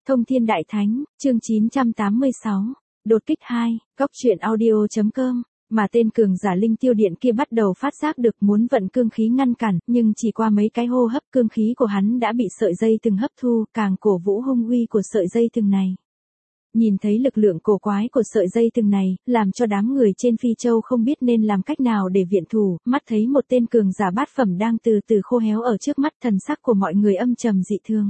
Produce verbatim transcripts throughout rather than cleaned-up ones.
Thông Thiên Đại Thánh, chương chín trăm tám mươi sáu, đột kích hai, góc truyện audio chấm com, mà tên cường giả linh tiêu điện kia bắt đầu phát giác được muốn vận cương khí ngăn cản, nhưng chỉ qua mấy cái hô hấp cương khí của hắn đã bị sợi dây thừng hấp thu, càng cổ vũ hung uy của sợi dây thừng này. Nhìn thấy lực lượng cổ quái của sợi dây thừng này, làm cho đám người trên Phi Châu không biết nên làm cách nào để viện thủ, mắt thấy một tên cường giả bát phẩm đang từ từ khô héo ở trước mắt, thần sắc của mọi người âm trầm dị thương.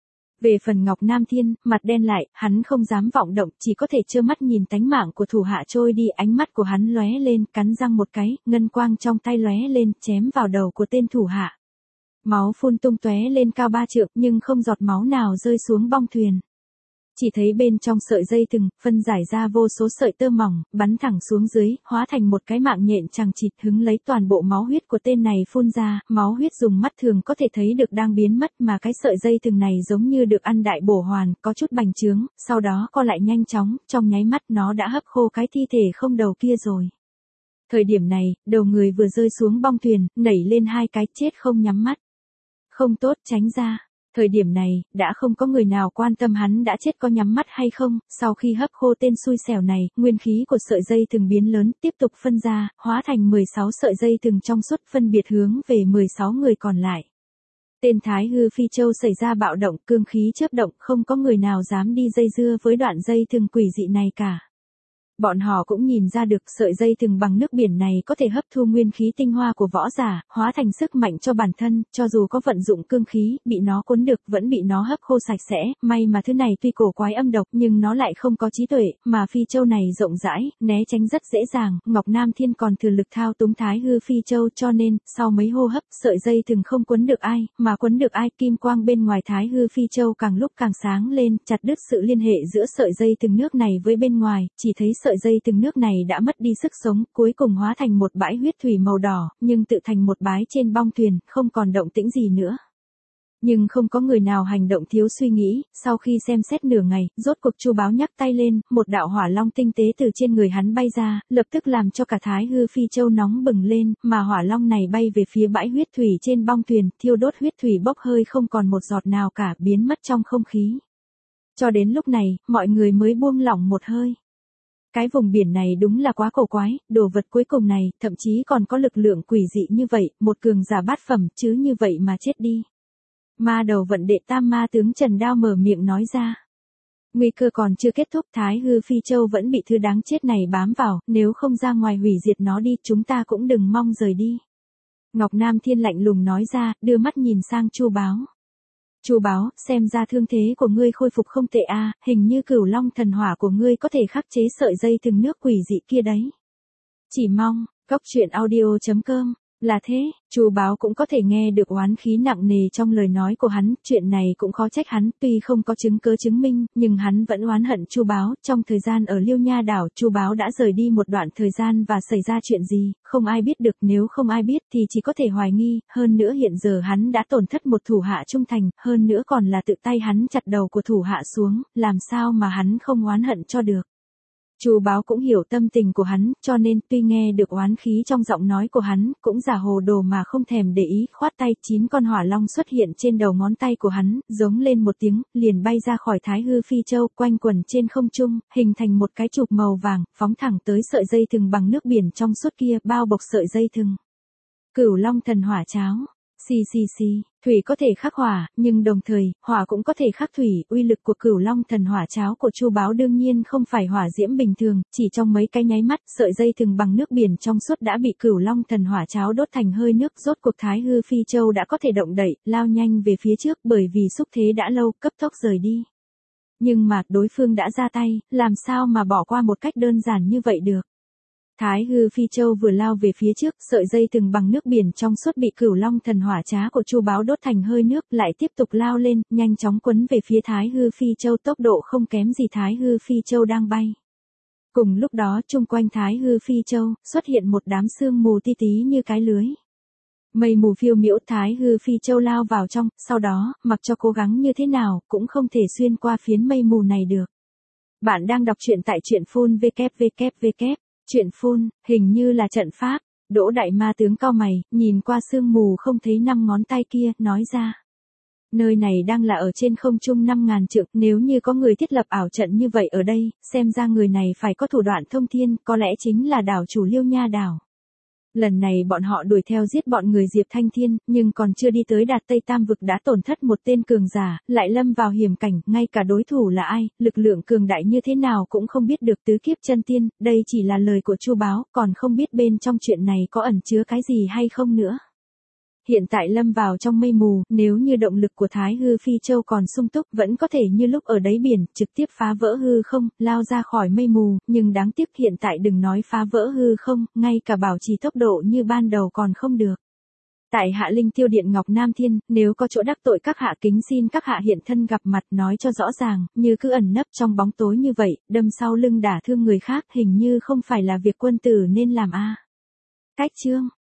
Về phần Ngọc Nam Thiên, mặt đen lại, hắn không dám vọng động, chỉ có thể trơ mắt nhìn tánh mạng của thủ hạ trôi đi, ánh mắt của hắn lóe lên, cắn răng một cái, ngân quang trong tay lóe lên, chém vào đầu của tên thủ hạ. Máu phun tung tóe lên cao ba trượng, nhưng không giọt máu nào rơi xuống bong thuyền. Chỉ thấy bên trong sợi dây thừng, phân giải ra vô số sợi tơ mỏng, bắn thẳng xuống dưới, hóa thành một cái mạng nhện chằng chịt, hứng lấy toàn bộ máu huyết của tên này phun ra, máu huyết dùng mắt thường có thể thấy được đang biến mất, mà cái sợi dây thừng này giống như được ăn đại bổ hoàn, có chút bành trướng, sau đó co lại nhanh chóng, trong nháy mắt nó đã hấp khô cái thi thể không đầu kia rồi. Thời điểm này, đầu người vừa rơi xuống bong thuyền, nảy lên hai cái, chết không nhắm mắt. Không tốt, tránh ra. Thời điểm này, đã không có người nào quan tâm hắn đã chết có nhắm mắt hay không, sau khi hấp khô tên xui xẻo này, nguyên khí của sợi dây thừng biến lớn, tiếp tục phân ra, hóa thành mười sáu sợi dây thừng trong suốt, phân biệt hướng về mười sáu người còn lại. Tên Thái Hư Phi Châu xảy ra bạo động, cương khí chớp động, không có người nào dám đi dây dưa với đoạn dây thừng quỷ dị này cả. Bọn họ cũng nhìn ra được sợi dây thừng bằng nước biển này có thể hấp thu nguyên khí tinh hoa của võ giả, hóa thành sức mạnh cho bản thân, cho dù có vận dụng cương khí, bị nó cuốn được vẫn bị nó hấp khô sạch sẽ, may mà thứ này tuy cổ quái âm độc nhưng nó lại không có trí tuệ, mà Phi Châu này rộng rãi, né tránh rất dễ dàng, Ngọc Nam Thiên còn thừa lực thao túng Thái Hư Phi Châu cho nên, sau mấy hô hấp, sợi dây thừng không cuốn được ai, mà cuốn được ai, kim quang bên ngoài Thái Hư Phi Châu càng lúc càng sáng lên, chặt đứt sự liên hệ giữa sợi dây thừng nước này với bên ngoài, chỉ thấy sợi dây từng nước này đã mất đi sức sống, cuối cùng hóa thành một bãi huyết thủy màu đỏ, nhưng tự thành một bãi trên bong thuyền, không còn động tĩnh gì nữa. Nhưng không có người nào hành động thiếu suy nghĩ, sau khi xem xét nửa ngày, rốt cuộc Chu Báo nhắc tay lên, một đạo hỏa long tinh tế từ trên người hắn bay ra, lập tức làm cho cả Thái Hư Phi Châu nóng bừng lên, mà hỏa long này bay về phía bãi huyết thủy trên bong thuyền, thiêu đốt huyết thủy bốc hơi không còn một giọt nào cả, biến mất trong không khí. Cho đến lúc này, mọi người mới buông lỏng một hơi. Cái vùng biển này đúng là quá cổ quái, đồ vật cuối cùng này, thậm chí còn có lực lượng quỷ dị như vậy, một cường giả bát phẩm, chứ như vậy mà chết đi. Ma đầu vận đệ tam ma tướng Trần Đao mở miệng nói ra. Nguy cơ còn chưa kết thúc, Thái Hư Phi Châu vẫn bị thứ đáng chết này bám vào, nếu không ra ngoài hủy diệt nó đi, chúng ta cũng đừng mong rời đi. Ngọc Nam Thiên lạnh lùng nói ra, đưa mắt nhìn sang Chu Báo. Chu Báo, xem ra thương thế của ngươi khôi phục không tệ a, à, hình như Cửu Long thần hỏa của ngươi có thể khắc chế sợi dây thừng nước quỷ dị kia đấy. Chỉ mong, góc truyện audio chấm com, là thế, Chu Báo cũng có thể nghe được oán khí nặng nề trong lời nói của hắn, chuyện này cũng khó trách hắn, tuy không có chứng cứ chứng minh, nhưng hắn vẫn oán hận Chu Báo, trong thời gian ở Liêu Nha đảo, Chu Báo đã rời đi một đoạn thời gian và xảy ra chuyện gì, không ai biết được, nếu không ai biết thì chỉ có thể hoài nghi, hơn nữa hiện giờ hắn đã tổn thất một thủ hạ trung thành, hơn nữa còn là tự tay hắn chặt đầu của thủ hạ xuống, làm sao mà hắn không oán hận cho được. Chu Báo cũng hiểu tâm tình của hắn, cho nên tuy nghe được oán khí trong giọng nói của hắn, cũng giả hồ đồ mà không thèm để ý, khoát tay, chín con hỏa long xuất hiện trên đầu ngón tay của hắn, giống lên một tiếng, liền bay ra khỏi Thái Hư Phi Châu, quanh quẩn trên không trung, hình thành một cái chụp màu vàng, phóng thẳng tới sợi dây thừng bằng nước biển trong suốt kia, bao bọc sợi dây thừng. Cửu Long thần hỏa cháo. Xì xì xì, thủy có thể khắc hỏa, nhưng đồng thời, hỏa cũng có thể khắc thủy, uy lực của Cửu Long thần hỏa cháo của Chu Báo đương nhiên không phải hỏa diễm bình thường, chỉ trong mấy cái nháy mắt, sợi dây thừng bằng nước biển trong suốt đã bị Cửu Long thần hỏa cháo đốt thành hơi nước, rốt cuộc Thái Hư Phi Châu đã có thể động đậy, lao nhanh về phía trước, bởi vì xúc thế đã lâu, cấp tốc rời đi. Nhưng mà, đối phương đã ra tay, làm sao mà bỏ qua một cách đơn giản như vậy được. Thái Hư Phi Châu vừa lao về phía trước, sợi dây thừng bằng nước biển trong suốt bị Cửu Long thần hỏa trá của Chu Báo đốt thành hơi nước, lại tiếp tục lao lên, nhanh chóng quấn về phía Thái Hư Phi Châu, tốc độ không kém gì Thái Hư Phi Châu đang bay. Cùng lúc đó, chung quanh Thái Hư Phi Châu, xuất hiện một đám sương mù ti tí như cái lưới. Mây mù phiêu miễu, Thái Hư Phi Châu lao vào trong, sau đó, mặc cho cố gắng như thế nào, cũng không thể xuyên qua phiến mây mù này được. Bạn đang đọc truyện tại truyện phun www. Chuyện phun, hình như là trận pháp. Đỗ đại ma tướng cau mày, nhìn qua sương mù không thấy năm ngón tay kia, nói ra. nơi này đang là ở trên không trung năm ngàn trượng, nếu như có người thiết lập ảo trận như vậy ở đây, xem ra người này phải có thủ đoạn thông thiên, có lẽ chính là đảo chủ Liêu Nha đảo. Lần này bọn họ đuổi theo giết bọn người Diệp Thanh Thiên, nhưng còn chưa đi tới Đạt Tây Tam vực đã tổn thất một tên cường giả, lại lâm vào hiểm cảnh, ngay cả đối thủ là ai, lực lượng cường đại như thế nào cũng không biết được. Tứ kiếp chân tiên, đây chỉ là lời của Chu Báo, còn không biết bên trong chuyện này có ẩn chứa cái gì hay không nữa. Hiện tại lâm vào trong mây mù, nếu như động lực của Thái Hư Phi Châu còn sung túc vẫn có thể như lúc ở đáy biển, trực tiếp phá vỡ hư không, lao ra khỏi mây mù, nhưng đáng tiếc hiện tại đừng nói phá vỡ hư không, ngay cả bảo trì tốc độ như ban đầu còn không được. Tại Hạ Linh Tiêu Điện Ngọc Nam Thiên, nếu có chỗ đắc tội các hạ kính xin các hạ hiện thân gặp mặt nói cho rõ ràng, như cứ ẩn nấp trong bóng tối như vậy, đâm sau lưng đả thương người khác hình như không phải là việc quân tử nên làm a. Cách chương